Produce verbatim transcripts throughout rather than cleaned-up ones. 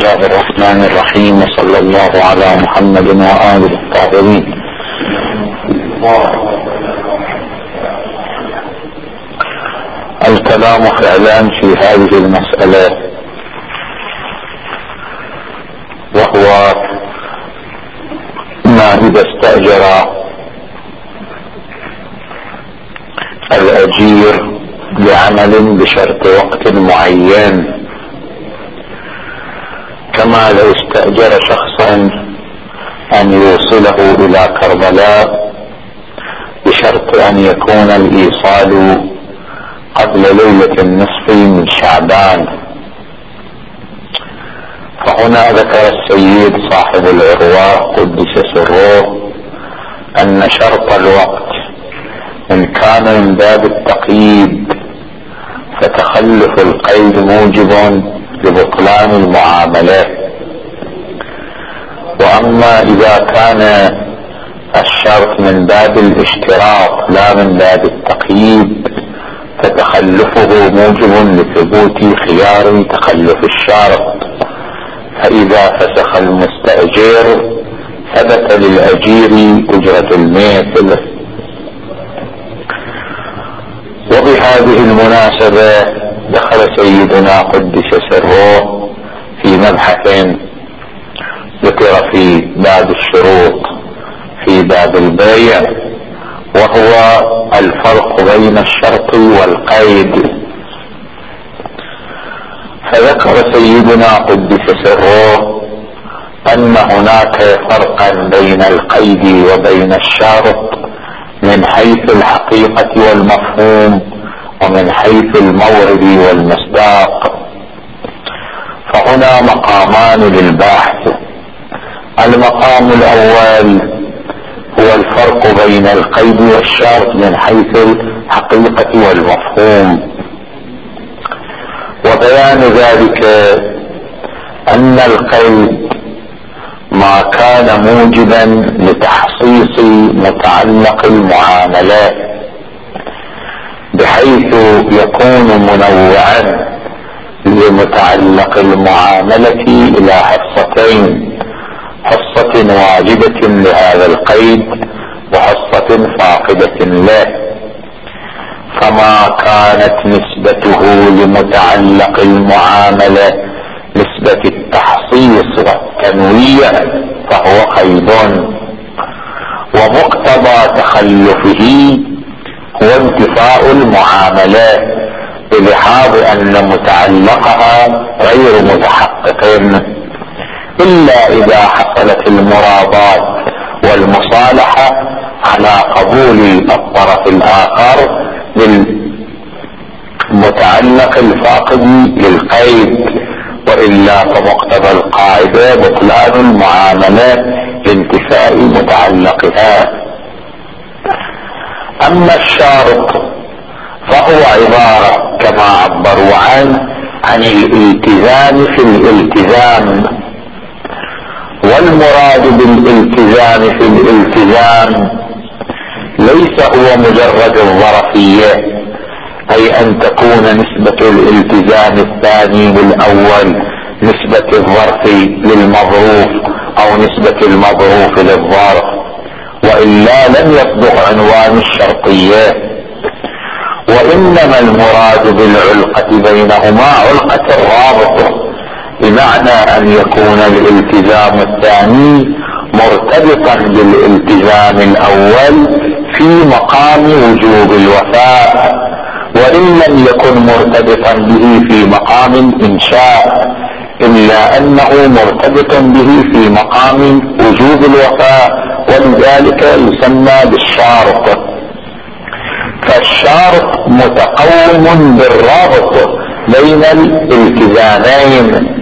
الله الرحمن الرحيم، وصلى الله على محمد وآله الطاهرين. الكلام فعلا في هذه المسألة، وهو ما إذا استأجر الأجير بعمل بشرط وقت معين، كما لو استأجر شخصا أن يوصله إلى كربلاء بشرط أن يكون الإيصال قبل ليلة النصف من شعبان. فهنا ذكر السيد صاحب العرواء قدس سره أن شرط الوقت إن كان من باب التقييد فتخلف القيد موجب لبطلان المعاملات، وأما إذا كان الشرط من باب الاشتراط لا من باب التقييد فتخلفه موجب لثبوت خيار تخلف الشارط. فإذا فسخ المستأجر ثبت للأجير أجرة المثل. وبهذه المناسبة دخل سيدنا قدس سره في مبحث ذكر في باب الشروط في باب البيع، وهو الفرق بين الشرط والقيد. فذكر سيدنا قدس سره أن هناك فرقا بين القيد وبين الشرط من حيث الحقيقة والمفهوم ومن حيث المورد والمصداق. فهنا مقامان للباحث. المقام الأول هو الفرق بين القيد والشرط من حيث الحقيقة والمفهوم، وبيان ذلك أن القيد ما كان موجبا لتحصيص متعلق المعاملات بحيث يكون منوعا لمتعلق المعاملة إلى حصتين: حصة واجبة لهذا القيد وحصة فاقدة له. فما كانت نسبته لمتعلق المعاملة نسبة التحصيص والتنويع فهو قيد، ومقتضى تخلفه هو انتفاء المعاملات بلحاظ أن متعلقها غير متحقق، إلا إذا حصلت المرابات والمصالحة على قبول الطرف الآخر للمتعلق الفاقد للقيد، وإلا فمقتضى القاعدة بطلان المعاملات لانتفاء متعلقها. أما الشارط فهو عبارة كما عبروا عنه عن الالتزام في الالتزام، والمراد بالالتزام في الالتزام ليس هو مجرد الظرفية، أي أن تكون نسبة الالتزام الثاني بالأول نسبة الظرف للمظروف أو نسبة المظروف للظرف، وإلا لم يصدق عنوان الشرطية. وإنما المراد بالعلقة بينهما علقة الرابط، بمعنى أن يكون الالتزام الثاني مرتبطا بالالتزام الأول في مقام وجوب الوفاء، وإن لم يكن مرتبطا به في مقام الإنشاء، إلا أنه مرتبط به في مقام وجوب الوفاء، ولذلك يسمى بالشارط. فالشارط متقوم بالرابط بين الالتزامين،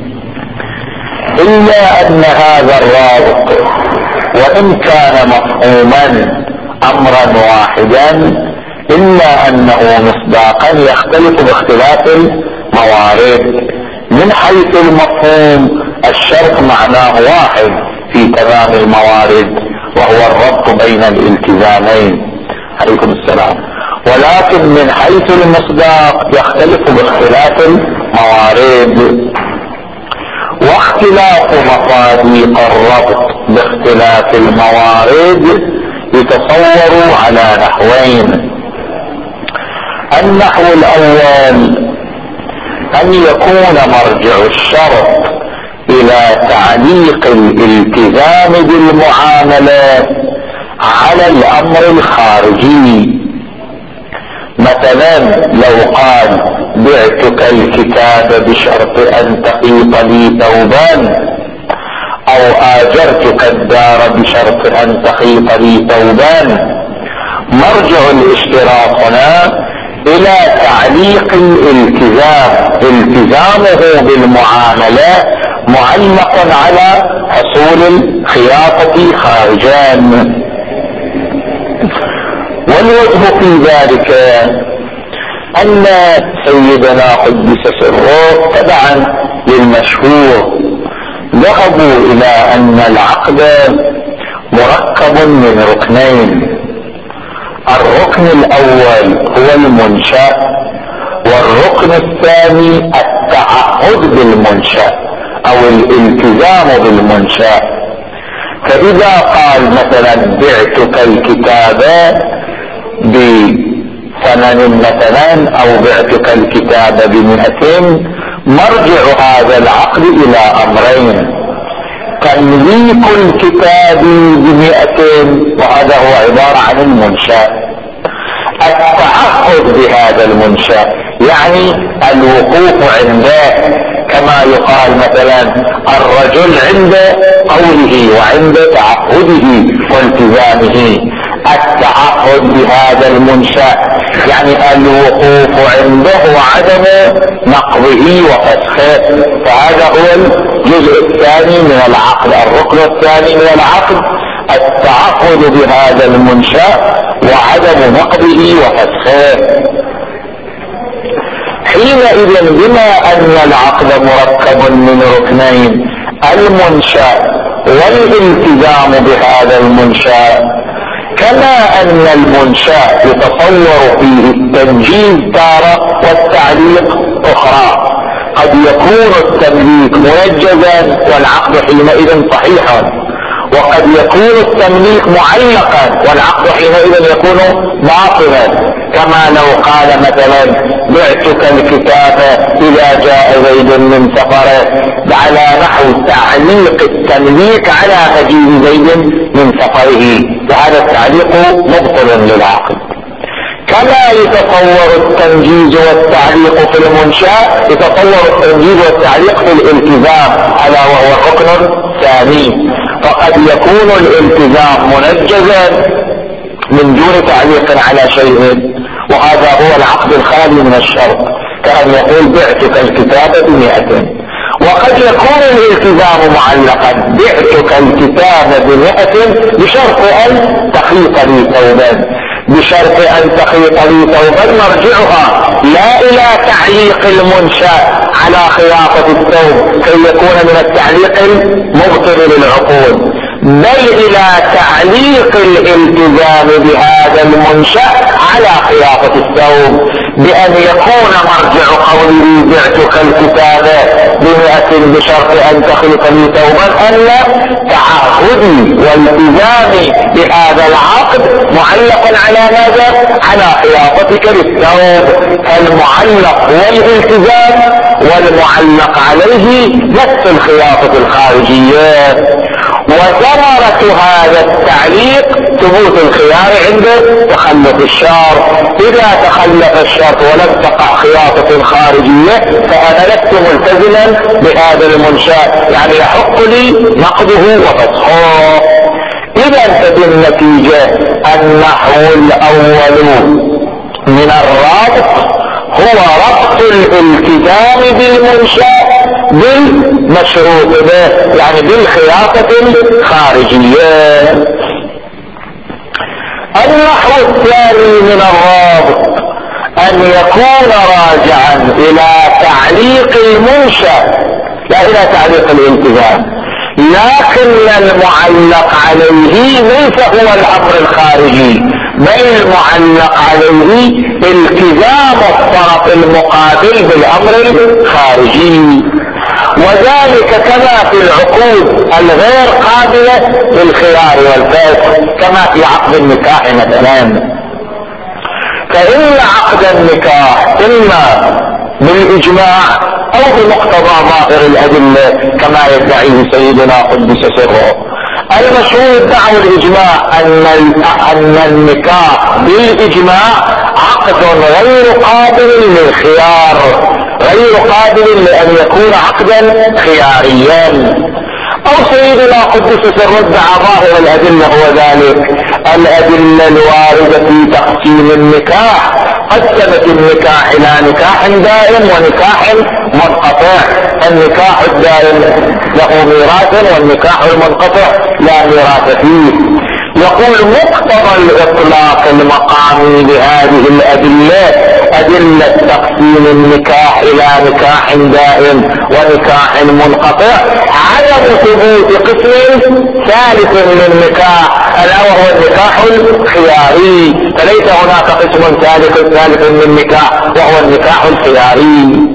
إلا أن هذا الرابط وإن كان مفهوما أمرا واحدا إلا أنه مصداقا يختلف باختلاف الموارد. من حيث المفهوم الشرط معناه واحد في تمام الموارد، وهو الربط بين الالتزامين. عليكم السلام. ولكن من حيث المصداق يختلف باختلاف الموارد. واختلاف واختلاف مصادق الربط باختلاف الموارد يتصور على نحوين. النحو الأول أن يكون مرجع الشرط إلى تعليق الالتزام بالمعاملات على الأمر الخارجي. مثلا لو قال بعتك الكتاب بشرط أن تقيط لي ثوبان، أو آجرتك الدار بشرط أن تقيط لي ثوبان، مرجع الاشتراط هنا إلى تعليق الالتزام، التزامه بالمعاملات معلقا على حصول الخياطة خارجان. والوجه في ذلك أن سيدنا قدس سره تبعا للمشهور ذهبوا إلى أن العقد مركب من ركنين. الركن الأول هو المنشأ، والركن الثاني التعهد بالمنشأ أو الالتزام بالمنشأ. فإذا قال مثلا بعتك الكتاب بثمن مثلا أو بعتك الكتاب بمئتين، مرجع هذا العقد إلى أمرين: تمليك الكتاب بمئتين وهذا هو عبارة عن المنشأ، التعهد بهذا المنشأ يعني الوقوف عنده، كما يقال مثلا الرجل عند قوله وعند تعهده والتزامه. التعهد بهذا المنشأ يعني الوقوف عنده وعدم نقضه وفسخه، فهذا هو الجزء الثاني من العقد، الركن الثاني من العقد التعهد بهذا المنشأ وعدم نقضه وفسخه. حينئذ بما أن العقد مركب من ركنين، المنشأ والالتزام بهذا المنشأ، كما أن المنشأ يتصور فيه التنجيز تارة والتعليق أخرى، قد يكون التمليك منجزا والعقد حينئذ صحيحا، وقد يكون التمليك معلقا والعقد حينئذ يكون باطلا، كما لو قال مثلا بعتك الكتاب إذا جاء زيد من سفره، على نحو تعليق التمليك على مجيء زيد من سفره، وهذا التعليق مبطل للعقد. كما يتصور التنجيز والتعليق في المنشأ، يتصور التنجيز والتعليق في الالتزام ألا وهو الركن الثاني، فقد يكون الالتزام منجزا من دون تعليق على شيء، وهذا هو العقد الخالي من الشرط، كأن يقول بعتك الكتاب بمئة. وقد يكون الالتزام معلقا بعتك الكتاب بمئة بشرط أن تخيط لي ثوبا، بشرط أن تخيط لي ثوبا مرجعها لا إلى تعليق المنشأ على خياطة الثوب كي يكون من التعليق المبطل للعقود، بل إلى تعليق الالتزام بهذا المنشأ على خياطة الثوب، بأن يكون مرجع قولي بعتك الكتاب بمئة بشرط أن تخيط لي ثوبا أن تعهدي والتزامي بهذا العقد معلق على ماذا؟ على خياطتك للثوب. فالمعلق هو الالتزام، والمعلق عليه نفس الخياطة الخارجية. وثمرة هذا التعليق ثبوت الخيار عند تخلف الشرط. إذا تخلف الشرط ولم تقع خياطة خارجية فأنا لست ملتزما بهذا المنشأ، يعني يحق لي نقضه وفسخه. إذا بالنتيجة النحو الأول من الرابط هو ربط الالتزام بالمنشأ بالمشروط به، يعني بالخياطة الخارجية. النحو الثاني من الرابط أن يكون راجعا إلى تعليق المنشأ لا إلى تعليق الالتزام، لكن المعلق عليه ليس هو الأمر الخارجي، بل المعلق عليه التزام الطرف المقابل بالأمر الخارجي. وذلك كما في العقود الغير قابلة للخيار والفسخ كما في عقد النكاح مثلا. فإن عقد النكاح إما بالإجماع أو بمقتضى ظاهر الأدلة كما يدعيه سيدنا قدس سره. المشهور دعوى الإجماع أن أن النكاح بالإجماع عقد غير قابل للخيار، غير قابل لأن يكون عقدا خياريا. أو سيدنا قدس سره ادعى ظاهر الأدلة هو ذلك الأدلة الواردة في تقسيم النكاح، قسمت النكاح إلى نكاح دائم ونكاح منقطع. النكاح الدائم له ميراث والنكاح المنقطع لا ميراث فيه. يقول مقتضى الإطلاق المقامي لهذه الأدلة أدلة تقسيم النكاح إلى نكاح دائم ونكاح منقطع عدم ثبوت قسم ثالث للنكاح ألا وهو النكاح الخياري. فليس هناك قسم ثالث ثالث للنكاح وهو النكاح الخياري.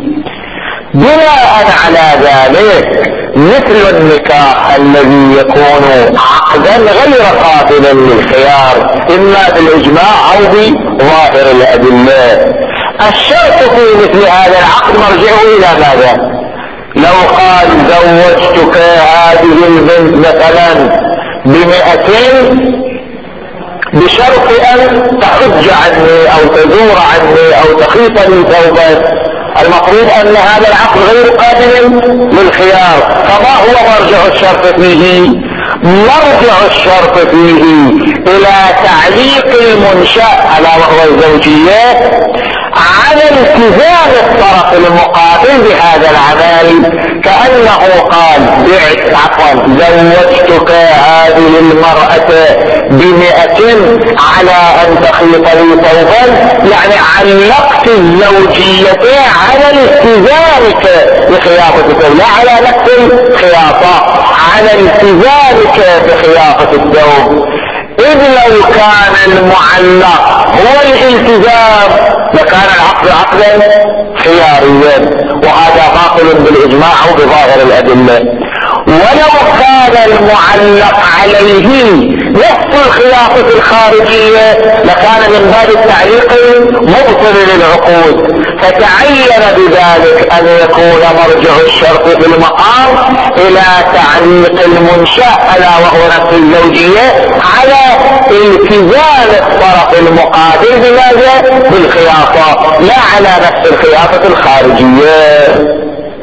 بناء على ذلك مثل النكاح الذي يكون عقدا غير قابلا للخيار إما بالإجماع أو بظاهر الأدلة. الشرط في مثل هذا العقد مرجعه إلى ماذا؟ لو قال زوجتك هذه البنت مثلا بمئتين بشرط أن تحج عني أو تزور عني أو تخيط لي ثوبا، المفروض أن هذا العقد غير قابل للخيار. فما هو مرجع الشرط فيه؟ مرجع الشرط فيه إلى تعليق المنشأ ألا وهو الزوجية على التزام الطرف المقابل بهذا العمل، كأنه قال بعت عفوا زوجتك هذه المرأة بمئة على أن تخيط لي ثوبا، يعني علقت الزوجية على التزامك بخياطة، لا على نفس الخياطة، على التزامك بخياطة الثوب. إذ لو كان المعلق هو الالتزام لكان العقد عقدا خياريا، وهذا باطل بالإجماع أو بظاهر الأدلة. ولو كان المعلق عليه نفس الخياطة الخارجية لكان من باب التعليق مبطل للعقود. فتعين بذلك أن يكون مرجع الشرط في المقام إلى تعليق المنشأ ألا وهو نفس الزوجية على التزام الطرف المقابل بماذا؟ بالخياطة، لا على نفس الخياطة الخارجية.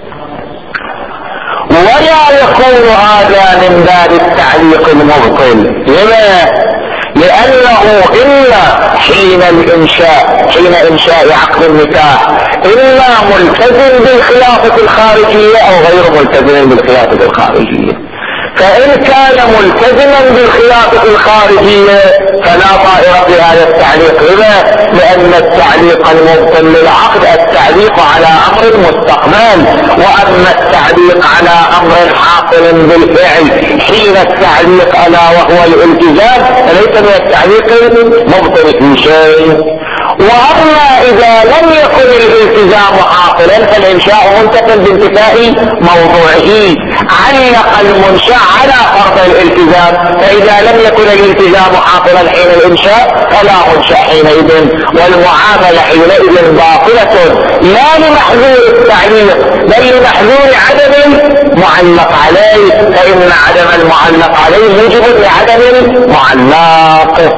ولا يكون هذا من باب التعليق المبطل. لما؟ لأنه إلا حين الإنشاء حين إنشاء عقد النكاح إلا ملتزم بالخياطة الخارجية أو غير ملتزم بالخياطة الخارجية. فإن كان ملتزما بالخياطة الخارجية فلا طائر في هذا التعليق. لما؟ لأن التعليق المبطل للعقد التعليق على أمر مستقبل، وأما التعليق على أمر حاصل بالفعل حين التعليق ألا وهو الالتزام فليس من التعليق المبطل في شيء. وأما إذا لم يكن الالتزام حاصلا فالإنشاء منتقل بانتفاء موضوعه، علق المنشأ على فرض الالتزام، فإذا لم يكن الالتزام حاصلا حين الإنشاء فلا منشأ حينئذ، والمعاملة حينئذ باطلة لا لمحذور التعليق بل لمحذور عدم المعلق عليه، فإن عدم المعلق عليه موجب لعدم المعلق.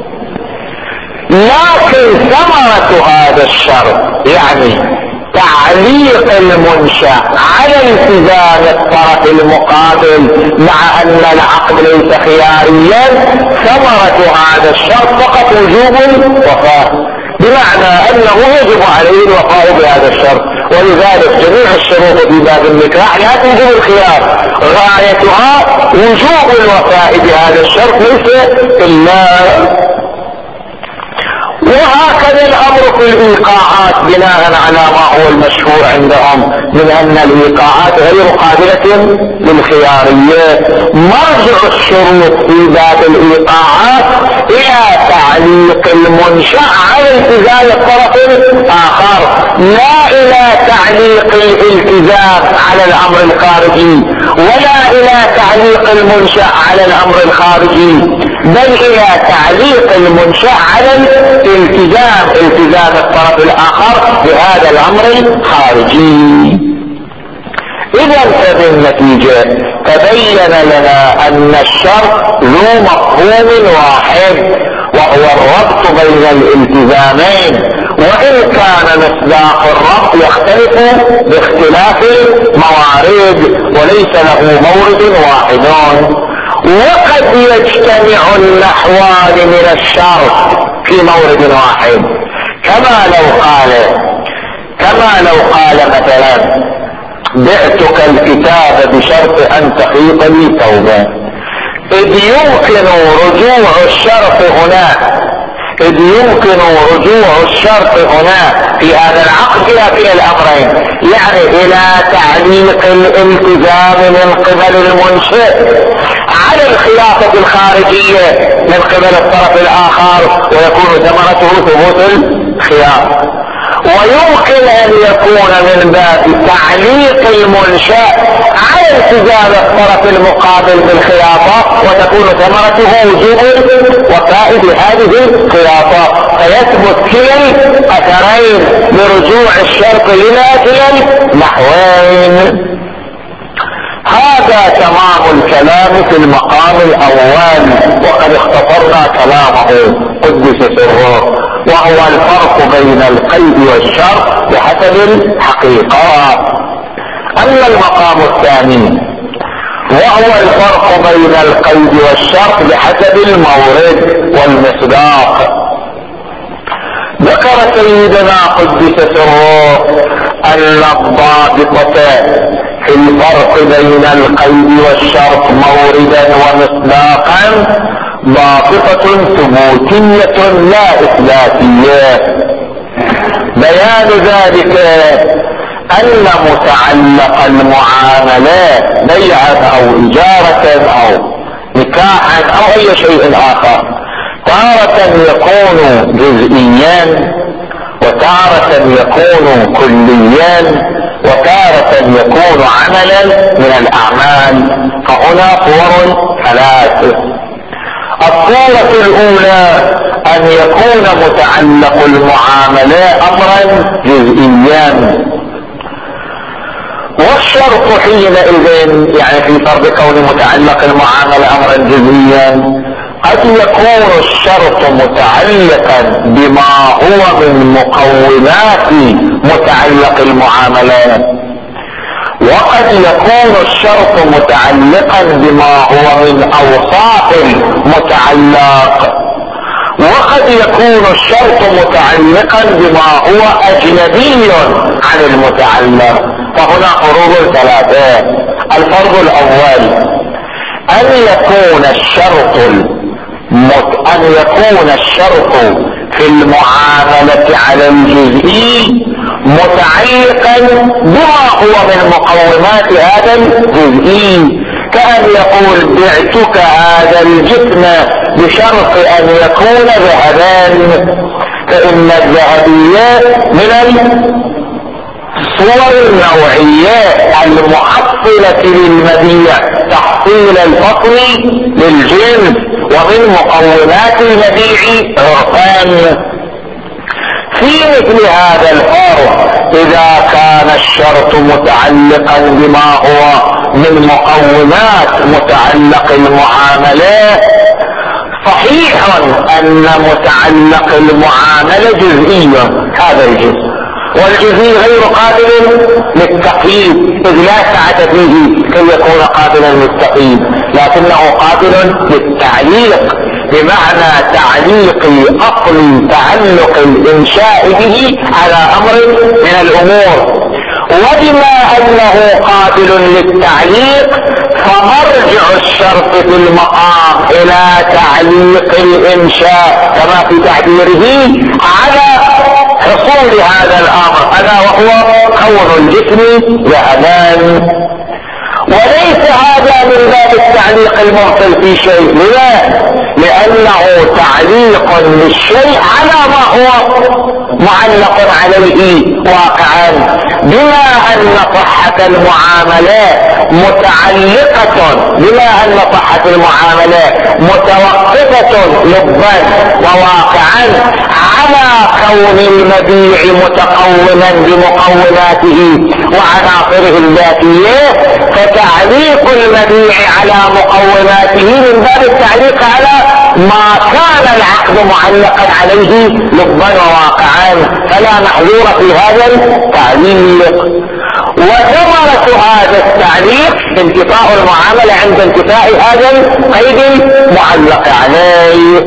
لكن ثمرة هذا الشرط يعني تعليق المنشأ على التزام الطرف المقابل مع أن العقد ليس خياريا، ثمرة هذا الشرط فقط وجوب الوفاء، بمعنى أنه يجب عليه الوفاء بهذا الشرط. ولذلك جميع الشروط في باب النكاح لا توجب الخيار، غايتها وجوب الوفاء بهذا الشرط ليس إلا. وهكذا الامر في الايقاعات بناء على ما هو المشهور عندهم من ان الايقاعات غير قابلة للخيارية. مرجع الشروط في باب الايقاعات الى تعليق المنشأ على التزام الطرف الاخر، لا الى تعليق الالتزام على الامر الخارجي، ولا الى تعليق المنشأ على الامر الخارجي، بل الى تعليق المنشأ على الالتزام التزام الطرف الاخر بهذا الامر الخارجي. اذا فبالنتيجة تبين لنا ان الشرط ذو مفهوم واحد، وهو الربط بين الالتزامين، وان كان مصداق الربط يختلف باختلاف الموارد وليس له مورد واحد. وقد يجتمع النحوان من الشرط في مورد واحد، كما لو قال كما لو قال مثلا بعتك الكتاب بشرط ان تحيط لي توبة، اذ يمكن رجوع الشرط هنا اذ يمكن رجوع الشرط هنا في هذا العقد الى في الامرين، يعني الى تعليق الالتزام من قبل المنشئ على الخلافة الخارجية من قبل الطرف الاخر، ويكون ثمرته ثبوت الخيار. ويمكن ان يكون من باب تعليق المنشأ على التزام الطرف المقابل بالخلافة، وتكون ثمرته وجوب وفاء بهذه الخلافة، فيثبت كلا الاثرين برجوع الشرط الى كلا النحوين. هذا تمام الكلام في المقام الاول، وقد اختصرنا كلامه قدس سره، وهو الفرق بين القيد والشرط بحسب الحقيقة. اما المقام الثاني وهو الفرق بين القيد والشرط بحسب المورد والمصداق، ذكر سيدنا قدس سره ان الضابطة في الفرق بين القيد والشرط موردا ومصداقا ضابطة ثبوتية لا إثباتية. بيان ذلك أن متعلق المعاملات بيعا أو إجارة أو نكاحا أو أي شيء آخر تارة يكون جزئيا، وتارة يكون كليا، وتارة يكون عملا من الأعمال. فهنا صور ثلاث. الصورة الأولى أن يكون متعلق المعاملة أمرا جزئيا، والشرط حينئذ يعني في فرض كون متعلق المعاملة أمرا جزئيا قد يكون الشرط متعلقا بما هو من مقومات متعلق المعاملات، وقد يكون الشرط متعلقا بما هو من اوصاف المتعلق، وقد يكون الشرط متعلقا بما هو اجنبي عن المتعلق. فهنا فروض ثلاثة. الفرض الاول ان يكون الشرط مت... ان يكون الشرط في المعاملة على الجزئي متعلقا بما هو من مقومات هذا الجزئي، كأن يقول بعتك هذا الجسم بشرط ان يكون ذهبان، فإن الذهبية من الصور النوعية المحصلة للمبيع تحصيل الفصل للجنس، ومن مقومات المبيع عرفان. في مثل هذا الفرق اذا كان الشرط متعلقا بما هو من مقومات متعلق المعاملات، صحيح ان متعلق المعاملة جزئي هذا الجزء، والجزئي غير قابل للتقييد اذ لا سعة فيه كي يكون قابلا للتقييد، لكنه قابل للتعليق بمعنى تعليق اصل تعلق الانشاء به على امر من الامور. وبما انه قابل للتعليق فمرجع الشرط في المقام الى تعليق الانشاء كما في تعبيره على حصول هذا الامر الا وهو كون الجسم ذهبان. وليس هذا من باب التعليق المرسل في شيء، لذا لانه تعليق للشيء على ما هو معلق عليه واقعا، بما ان صحة المعاملات متعلقة بما ان صحة المعاملات متوقفة لبا وواقعا على كون المبيع متقوما بمقوماته وعناصره الذاتية، فتعليق المبيع على مقوماته من باب التعليق على ما كان العقد معلقا عليه لبا وواقعا، فلا محذور في هذا التعليق. وثمرة هذا التعليق انتفاء المعاملة عند انتفاء هذا القيد المعلق عليه.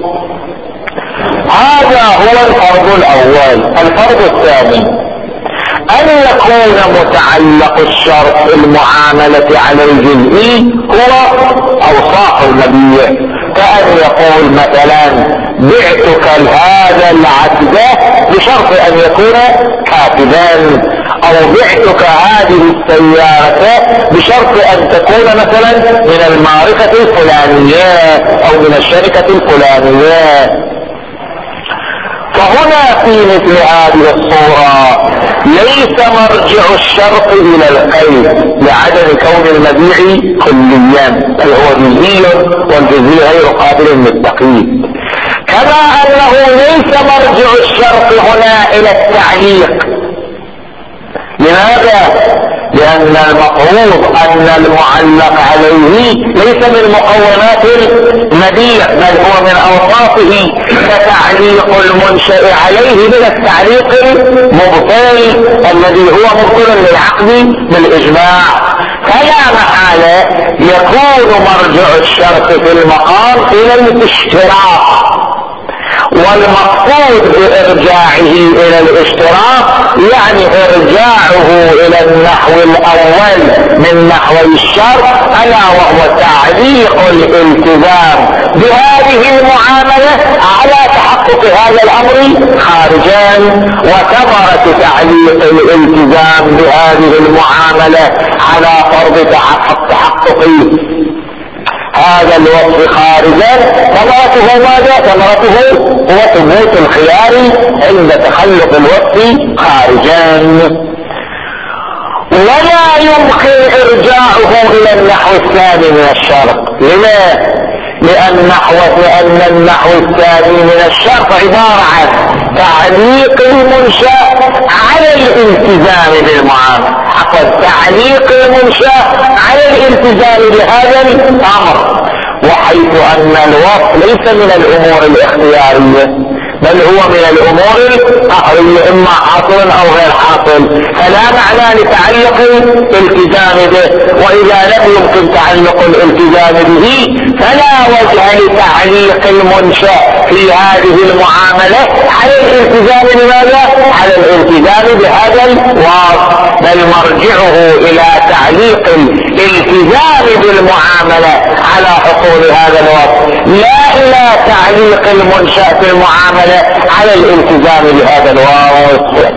هذا هو الفرض الاول. الفرض الثاني ان يكون متعلق الشرط المعاملة على الجزء هو اوصاف المبيع، كأن يقول مثلا بعتك هذا العبد بشرط ان يكون كاتبا، او بعتك هذه السيارة بشرط ان تكون مثلا من المعرفة الفلانية او من الشركة الفلانية. فهنا في مثل هذه الصورة ليس مرجع الشرط الى القيد لعدم كون المبيع كليا، بل هو جزئي والجزئي غير قابل للتقييد. كما انه ليس مرجع الشرط هنا الى التعليق. لماذا؟ لان المفروض ان المعلق عليه ليس من مقومات المبيع بل هو من اوصافه، فتعليق المنشأ عليه من التعليق المبطل الذي هو مبطل للعقد بالاجماع. فلا محالة يكون مرجع الشرط في المقام الى الاشتراك، والمقصود بارجاعه الى الاشتراك يعني ارجاعه الى النحو الاول من نحو الشرط، الا وهو تعليق الالتزام بهذه المعاملة على تحقق هذا الامر خارجا. وثمرة تعليق الالتزام بهذه المعاملة على فرض تحقق هذا الوصف خارجا ثمرته ماذا؟ ثمرته هو ثبوت الخيار عند تخلق الوصف خارجا. ولا يمكن ارجاعه الى النحو الثاني من الشرط. لما؟ لأن نحو لأن النحو الثاني من الشرط عبارة عن تعليق المنشأ على الالتزام بالمعاملة، عفوا تعليق المنشأ على الالتزام بهذا الأمر، وحيث أن الوصف ليس من الأمور الاختيارية بل هو من الامور القهرية، اما حاصل او غير حاصل، فلا معنى لتعلق الالتزام به. واذا لم يمكن تعلق الالتزام به فلا وجه لتعليق المنشأ في هذه المعاملة على الالتزام بماذا؟ على الالتزام بهذا الوصف، بل مرجعه الى تعليق الالتزام بالمعاملة على حصول هذا الوصف، لا الى تعليق المنشأ في المعاملة على الالتزام بهذا الوصف.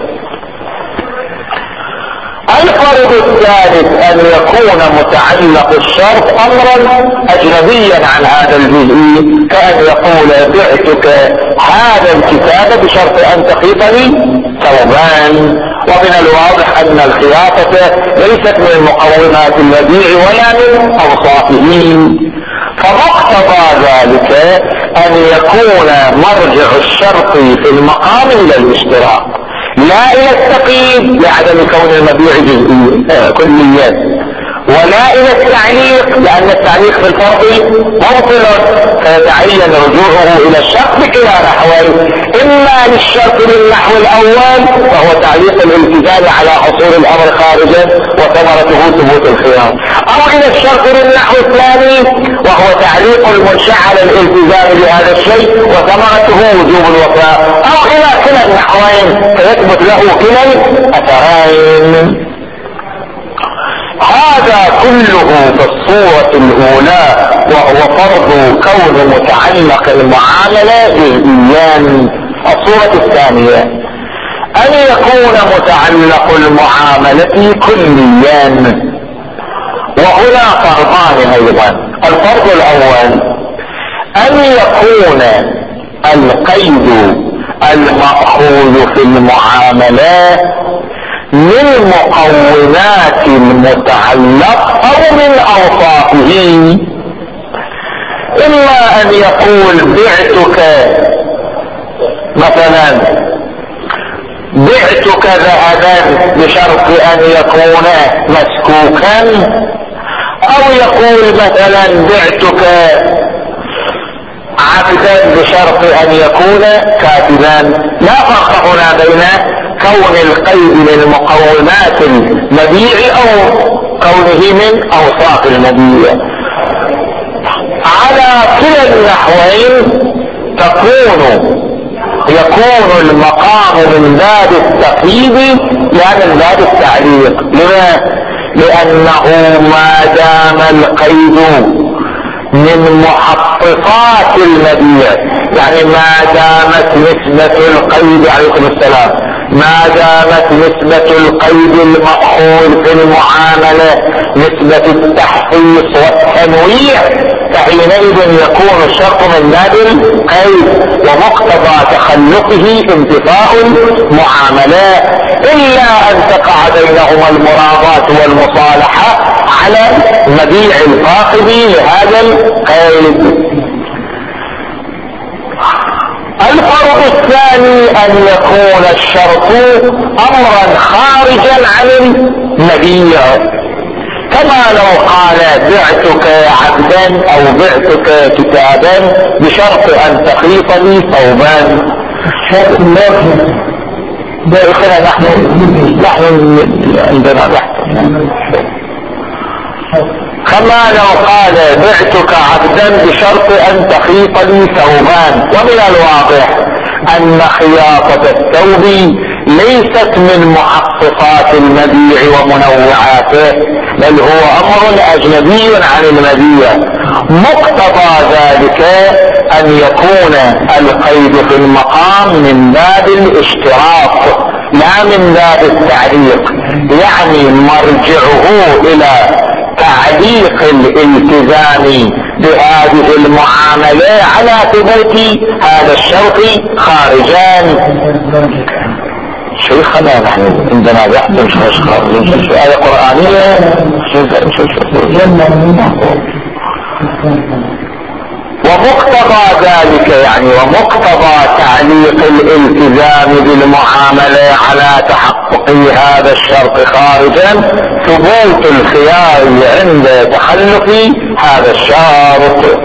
الفرض الثالث ان يكون متعلق الشرط امرا اجنبيا عن هذا الجزء، كأن يقول بعتك هذا الكتاب بشرط ان تخيطني ثوبان. ومن الواضح ان الخياطة ليست من مقومات المبيع ولا من اوصافه، فمقتضى ذلك ان يكون مرجع الشرط في المقام الى الاشتراك لا الى التقييد لعدم كون المبيع جزئيا كليا، ولا الى التعليق لان التعليق في الفرض مبطل، فيتعين رجوعه الى الشرط بكلا نحوين، اما للشرط للنحو الاول وهو تعليق الالتزام على حصول الامر خارجا وثمرته ثبوت الخيار، او الى الشرط للنحو الثاني وهو تعليق المنشأ على الالتزام بهذا الشيء وثمرته وجوب الوفاء، او الى كلا النحوين فيثبت له كلا الاثرين. هذا كله في الصورة الأولى، وهو فرض كون متعلق المعاملة جزئيا. الصورة الثانية أن يكون متعلق المعاملة كليا، وهنا فرضان أيضا. الفرض الأول أن يكون القيد المأخوذ في المعاملات من مقومات المتعلق أو من أوصافه. إما أن يقول بعتك مثلا بعتك ذهبا بشرط أن يكون مسكوكا، أو يقول مثلا بعتك عبدا بشرط أن يكون كاتبا. لا فرق هنا بين كون القيد من مقومات المبيع أو كونه من أوصاف المبيع. على كلا النحوين تكون يكون المقام من باب التقييد لا من باب التعليق. لما؟ لأنه ما دام القيد من محققات المبيع، يعني ما دامت نسبة القيد عليكم السلام ما دامت نسبة القيد المأخوذ في المعاملة نسبة التحقيق والتنويع، فحينئذ يكون الشرط من باب القيد، ومقتضى تخلقه انتفاء المعاملات، إلا أن تقع بينهما المراضات والمصالحة على مبيع الفاقد لهذا القيد. الفرق الثاني أن يكون الشرط أمرا خارجا عن المبيع، كما لو قال بعتك عبدا أو بعتك كتابا بشرط أن تخلط لي ثوبان. دائما نحن نحن عندنا بحث. كما لو قال بعتك عبدا بشرط أن تخيط لي ثوبان. ومن الواضح أن خياطة الثوب ليست من محققات المبيع ومنوعاته، بل هو أمر أجنبي عن المبيع. مقتضى ذلك أن يكون القيد في المقام من باب الاشتراط لا من باب التعليق، يعني مرجعه إلى تعليق الالتزام بهذه المعاملة على ثبوت هذا الشرط خارجان. شيخنا نحن عندنا بحث مش خارج مش آية قرآنية ومقتضى ذلك يعني ومقتضى تعليق الالتزام بالمعاملة على تحقق هذا الشرط خارجا ثبوت الخيار عند تخلف هذا الشرط.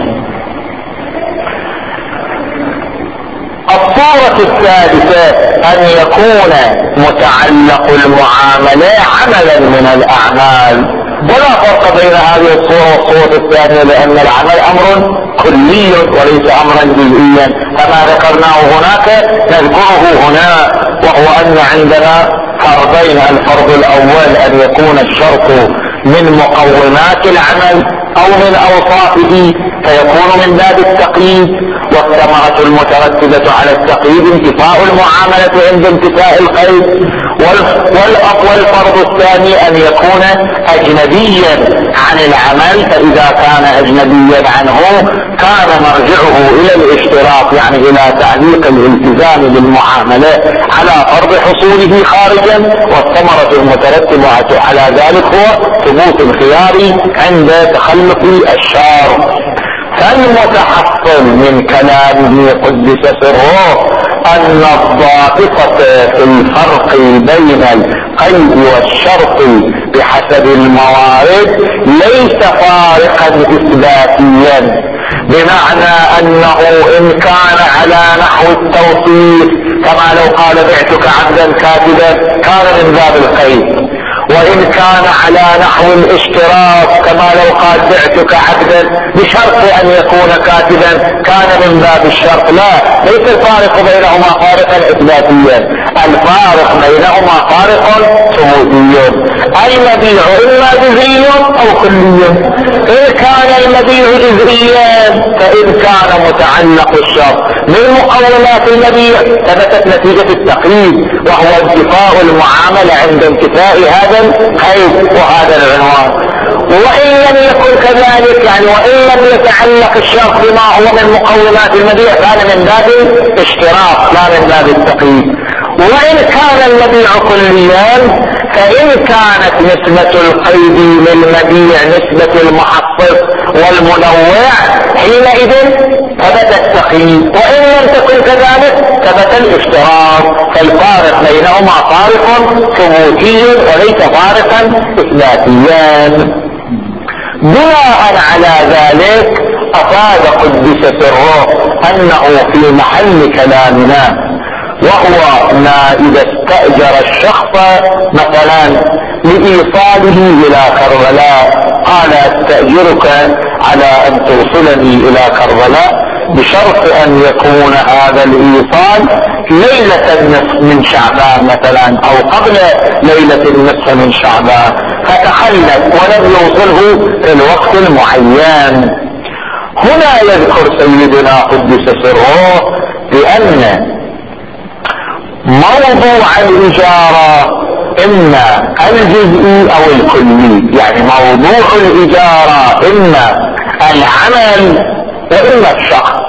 الصورة الثالثة أن يكون متعلق المعاملة عملا من الأعمال، ولا فرق بين هذه الصورة والصورة الثانية، لأن العمل أمر كلي وليس أمرا جزئيا، فما ذكرناه هناك نذكره هنا، وهو أن عندنا فرضين. الفرض الأول أن يكون الشرط من مقومات العمل أو من أوصافه فيكون من باب التقييد، والثمرة المترتبة على التقييد انتفاء المعاملة عند انتفاء القيد. والفرض الثاني أن يكون أجنبيا عن العمل، فإذا كان أجنبيا عنه كان مرجعه إلى الاشتراط، يعني إلى تعليق الالتزام بالمعاملة على فرض حصوله خارجا، والثمرة المترتبة على ذلك هو ثبوت الخيار عند تخلق الشار. فالمتحصل من كلامه قدس سره أن الضابطة في الفرق بين القيد والشرط بحسب الموارد ليس فارقا إثباتيا، بمعنى أنه إن كان على نحو التوصيف كما لو قال بعتك عبدا كاتبا كان من باب القيد، وإن كان على نحو الاشتراط كما لو قال بعتك عبدا بشرط أن يكون كاتبا كان من باب الشرط. لا، ليس الفارق بينهما فارقا إثباتيا، الفارق بينهما فارق ثبوتي. المبيع إما كليا. إن كان المبيع جزئيا فإن كان متعلق الشرط بالمقومات المبيع ثبتت نتيجة التقييد وهو انتفاء المعاملة عند انتفاء هذا القيد وهذا العنوان. وإن لم يكن كذلك يعني وإن لم يتعلق الشرط بما هو من مقومات المبيع كان من باب الاشتراط لا من باب التقييد. وإن كان المبيع كليا فإن كانت نسبة القيد للمبيع نسبة المحفظ والمنوع حينئذ ثبت التقييد، وإن لم تكن كذلك ثبت الاشتراط. فالفارق بينهما فارق ثبوتي وليس فارقا إثباتيا. بناء على ذلك أفاد قدس سره أنه في محل كلامنا وهو ما إذا استأجر الشخص مثلا لإيصاله إلى كربلاء قال استأجرك على أن توصلني إلى كربلاء بشرط أن يكون هذا الإيصال ليلة النصف من شعبان مثلا أو قبل ليلة النصف من شعبان، فتخلف ولم يوصله في الوقت المعين. هنا يذكر سيدنا قدس سره بأن موضوع الإجارة إما الجزئي أو الكلي، يعني موضوع الإجارة إما العمل وإما الشخص.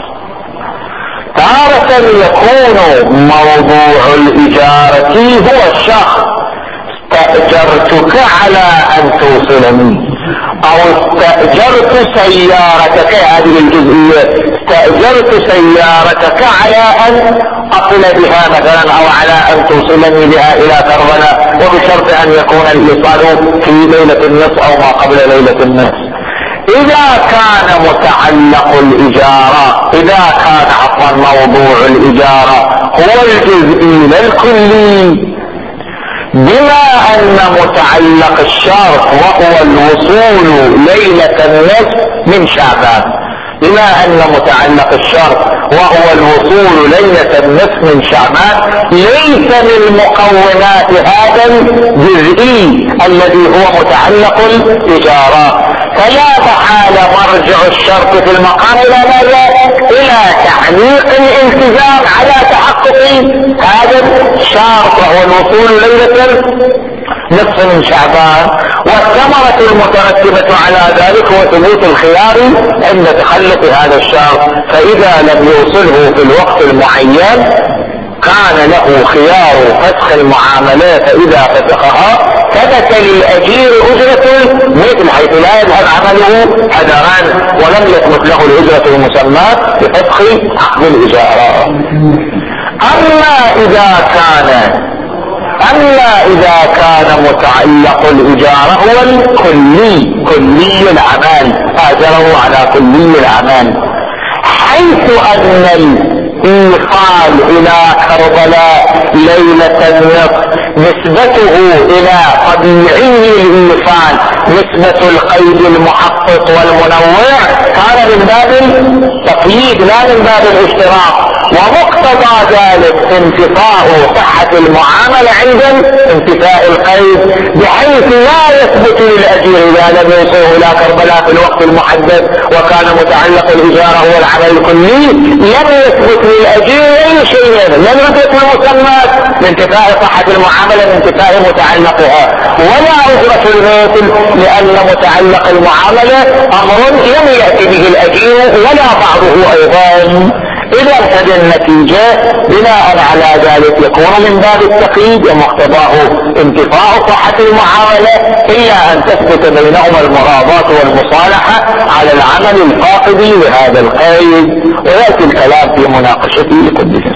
تارة يكون موضوع الإجارة هو الشخص، استأجرتك على أن توصلني، أو استأجرت سيارتك، هذه الجزئية، استأجرت سيارتك على أن أصل بها مثلا أو على أن توصلني بها إلى كربلاء، وبشرط أن يكون الإيصال في ليلة النصف أو ما قبل ليلة النصف. إذا كان متعلق الإجارة إذا كان عفوا موضوع الإجارة هو الجزئي لا الكلي، بما أن متعلق الشرط وهو الوصول ليلة النصف من شعبان، بما أن متعلق الشرط وهو الوصول ليلة النصف من شعبان ليس من مقومات هذا الجزئي الذي هو متعلق الإجارة، فلا محالة مرجع الشرط في المقام إلى ماذا؟ إلى تعليق الالتزام على تحقق هذا الشرط وهو الوصول ليلة نصف من شعبان. والثمرة المترتبة على ذلك هو ثبوت الخيار عند تخلف هذا الشرط، فإذا لم يوصله في الوقت المعين كان له خيار فسخ المعاملة، فإذا فسخها ثبت للأجير أجرة مثل حيث لا يذهب عمله هدران، ولم يثبت له الأجرة المسماة بفسخ عقد الإجارة. أما إذا كان أما إذا كان متعلق الإجارة هو الكلي كلي العمل، أجره على كلي العمل، حيث أن الإيصال إلى كربلاء ليلة النصف نسبته إلى طبيعي الإيصال نسبة القيد المحقق والمنوع كان من باب التقييد لا من باب الاشتراط، ومقتضى ذلك انتفاء صحة المعاملة عند انتفاء القيد، بحيث لا يثبت للأجير إذا لم يوصله إلى كربلاء في الوقت المحدد وكان متعلق الإجارة هو العمل الكلي، لم يثبت للأجير أي شيء، لم يثبت المسمات لانتفاء صحة المعاملة لانتفاء متعلقها، ولا أجرة المثل لأن متعلق المعاملة أمر لم يأتي به الأجير ولا بعضه أيضا. إذا ارتدى النتيجة بناء على ذلك يكون من باب التقييد ومقتضاه انتفاء صحة المعاملة، إلا أن تثبت بينهما المغاضاة والمصالحة على العمل الفاقد لهذا القيد، ويأتي الكلام في مناقشته لكل